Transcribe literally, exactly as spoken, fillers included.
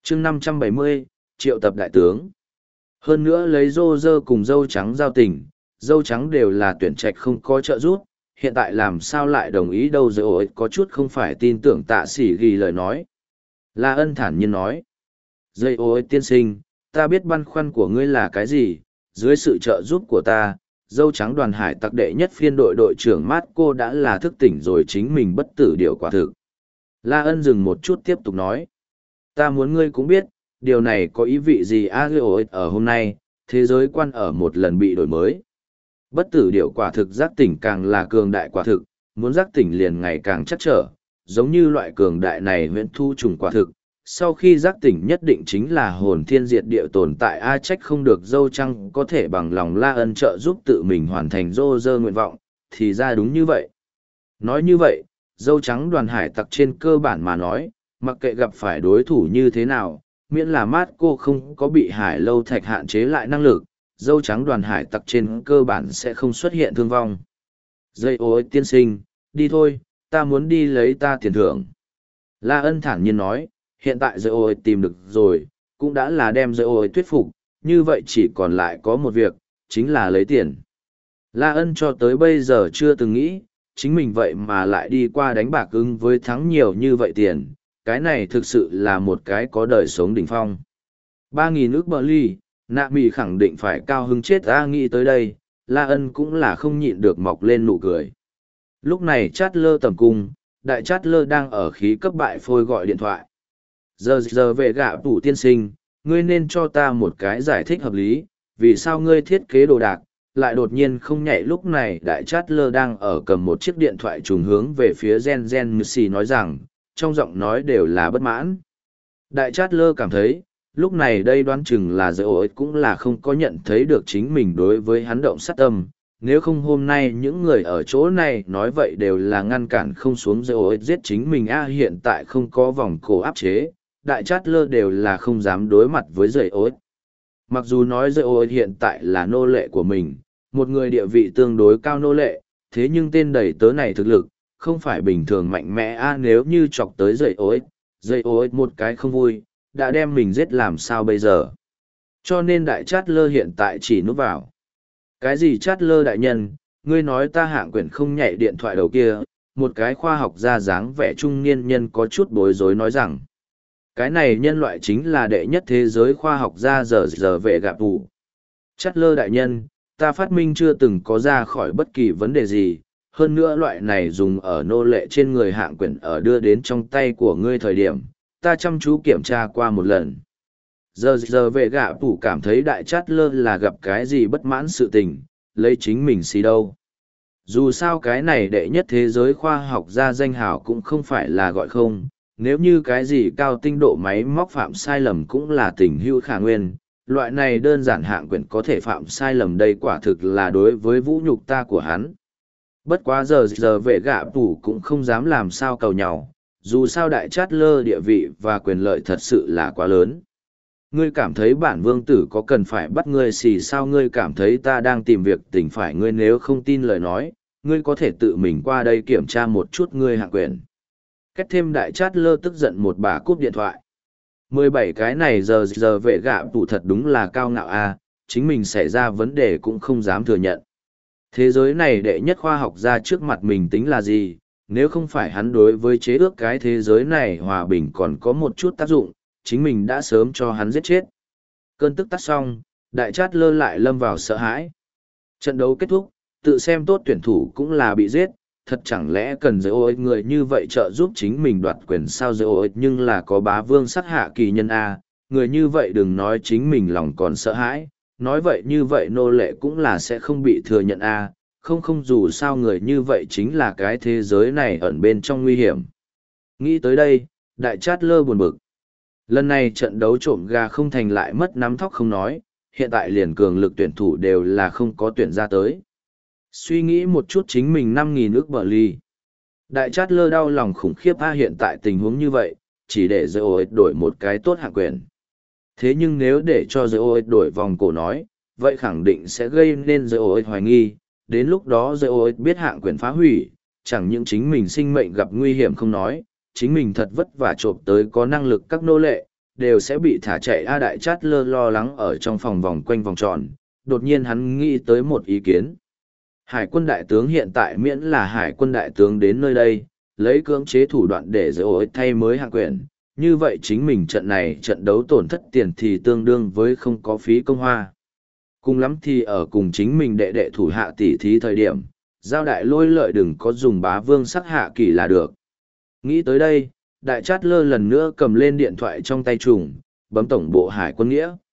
chương năm trăm bảy mươi, triệu tập đại tướng. Hơn nữa lấy rô rơ cùng dâu trắng giao tình, dâu trắng đều là tuyển trạch không có trợ giúp, hiện tại làm sao lại đồng ý đâu rồi ổi có chút không phải tin tưởng tạ sĩ ghi lời nói. La Ân thản nhiên nói. Dây ôi tiên sinh, ta biết băn khoăn của ngươi là cái gì, dưới sự trợ giúp của ta, dâu trắng đoàn hải tặc đệ nhất phiên đội đội trưởng Mát Cô đã là thức tỉnh rồi chính mình bất tử điều quả thực. La Ân dừng một chút tiếp tục nói. Ta muốn ngươi cũng biết, điều này có ý vị gì a ôi ở hôm nay, thế giới quan ở một lần bị đổi mới. Bất tử điều quả thực giác tỉnh càng là cường đại quả thực, muốn giác tỉnh liền ngày càng chắc trở, giống như loại cường đại này huyễn thu trùng quả thực. Sau khi giác tỉnh nhất định chính là hồn thiên diệt địa tồn tại a trách không được dâu trăng có thể bằng lòng La Ân trợ giúp tự mình hoàn thành rô rơ nguyện vọng, thì ra đúng như vậy. Nói như vậy, dâu trắng đoàn hải tặc trên cơ bản mà nói, mặc kệ gặp phải đối thủ như thế nào, miễn là mát cô không có bị hải lâu thạch hạn chế lại năng lực, dâu trắng đoàn hải tặc trên cơ bản sẽ không xuất hiện thương vong. Dây ôi tiên sinh, đi thôi, ta muốn đi lấy ta tiền thưởng. La Ân thản nhiên nói, hiện tại dây ôi tìm được rồi, cũng đã là đem dây ôi thuyết phục, như vậy chỉ còn lại có một việc, chính là lấy tiền. La Ân cho tới bây giờ chưa từng nghĩ, chính mình vậy mà lại đi qua đánh bạc ứng với thắng nhiều như vậy tiền, cái này thực sự là một cái có đời sống đỉnh phong. Ba nghìn ức bờ ly, nạ mì khẳng định phải cao hứng chết ta nghĩ tới đây, La Ân cũng là không nhịn được mọc lên nụ cười. Lúc này chát lơ tầm cung, đại chát lơ đang ở khí cấp bại phôi gọi điện thoại. Giờ giờ về gạ tủ tiên sinh, ngươi nên cho ta một cái giải thích hợp lý, vì sao ngươi thiết kế đồ đạc, lại đột nhiên không nhảy. Lúc này đại chát lơ đang ở cầm một chiếc điện thoại trùng hướng về phía Gen Gen Missy nói rằng, trong giọng nói đều là bất mãn. Đại chát lơ cảm thấy, lúc này đây đoán chừng là dễ ổi cũng là không có nhận thấy được chính mình đối với hắn động sát tâm. Nếu không hôm nay những người ở chỗ này nói vậy đều là ngăn cản không xuống dễ ổi giết chính mình a hiện tại không có vòng cổ áp chế, đại chát lơ đều là không dám đối mặt với dễ ổi. Mặc dù nói dễ ổi hiện tại là nô lệ của mình, một người địa vị tương đối cao nô lệ, thế nhưng tên đầy tớ này thực lực, không phải bình thường mạnh mẽ a nếu như chọc tới dễ ổi, dễ ổi một cái không vui, đã đem mình giết làm sao bây giờ. Cho nên đại chát lơ hiện tại chỉ núp vào. Cái gì chát lơ đại nhân, ngươi nói ta hạng quyển không nhảy điện thoại đầu kia, một cái khoa học gia dáng vẻ trung niên nhân có chút bối rối nói rằng. Cái này nhân loại chính là đệ nhất thế giới khoa học gia giờ giờ vệ gạp vụ. Chát lơ đại nhân, ta phát minh chưa từng có ra khỏi bất kỳ vấn đề gì, hơn nữa loại này dùng ở nô lệ trên người hạng quyển ở đưa đến trong tay của ngươi thời điểm, ta chăm chú kiểm tra qua một lần. Giờ giờ vệ gạ phủ cảm thấy đại chát lơ là gặp cái gì bất mãn sự tình, lấy chính mình xí đâu. Dù sao cái này đệ nhất thế giới khoa học gia danh hào cũng không phải là gọi không, nếu như cái gì cao tinh độ máy móc phạm sai lầm cũng là tình hữu khả nguyên, loại này đơn giản hạng quyển có thể phạm sai lầm đây quả thực là đối với vũ nhục ta của hắn. Bất quá giờ giờ vệ gạ phủ cũng không dám làm sao cầu nhau, dù sao đại chát lơ địa vị và quyền lợi thật sự là quá lớn. Ngươi cảm thấy bản vương tử có cần phải bắt ngươi xì sao ngươi cảm thấy ta đang tìm việc tình phải ngươi nếu không tin lời nói, ngươi có thể tự mình qua đây kiểm tra một chút ngươi hạng quyền. Kết thêm đại chát lơ tức giận một bà cúp điện thoại. mười bảy cái này giờ giờ vệ gạ phủ thật đúng là cao ngạo a, chính mình xảy ra vấn đề cũng không dám thừa nhận. Thế giới này đệ nhất khoa học gia trước mặt mình tính là gì, nếu không phải hắn đối với chế ước cái thế giới này hòa bình còn có một chút tác dụng, chính mình đã sớm cho hắn giết chết. Cơn tức tắt xong, đại chát lơ lại lâm vào sợ hãi. Trận đấu kết thúc, tự xem tốt tuyển thủ cũng là bị giết, thật chẳng lẽ cần giới ôi người như vậy trợ giúp chính mình đoạt quyền sao giới ôi nhưng là có bá vương sát hạ kỳ nhân A, người như vậy đừng nói chính mình lòng còn sợ hãi, nói vậy như vậy nô lệ cũng là sẽ không bị thừa nhận A, không không dù sao người như vậy chính là cái thế giới này ẩn bên trong nguy hiểm. Nghĩ tới đây, đại chát lơ buồn bực. Lần này trận đấu trộm gà không thành lại mất nắm thóc không nói, hiện tại liền cường lực tuyển thủ đều là không có tuyển ra tới. Suy nghĩ một chút chính mình năm nghìn ức bờ ly. Đại chát lơ đau lòng khủng khiếp a hiện tại tình huống như vậy, chỉ để dây ô đổi một cái tốt hạng quyền. Thế nhưng nếu để cho dây ô đổi vòng cổ nói, vậy khẳng định sẽ gây nên dây ô hoài nghi, đến lúc đó dây ô biết hạng quyền phá hủy, chẳng những chính mình sinh mệnh gặp nguy hiểm không nói, chính mình thật vất vả trộm tới có năng lực các nô lệ, đều sẽ bị thả chạy. A Đại Chát Lơ lo lắng ở trong phòng vòng quanh vòng tròn, đột nhiên hắn nghĩ tới một ý kiến. Hải quân đại tướng hiện tại miễn là hải quân đại tướng đến nơi đây, lấy cưỡng chế thủ đoạn để dễ ổi thay mới hạng quyền, như vậy chính mình trận này trận đấu tổn thất tiền thì tương đương với không có phí công hoa. Cùng lắm thì ở cùng chính mình đệ đệ thủ hạ tỷ thí thời điểm, giao đại lôi lợi đừng có dùng bá vương sắc hạ kỳ là được. Nghĩ tới đây, Đại Chát Lơ lần nữa cầm lên điện thoại trong tay trùng, bấm tổng bộ hải quân nghĩa,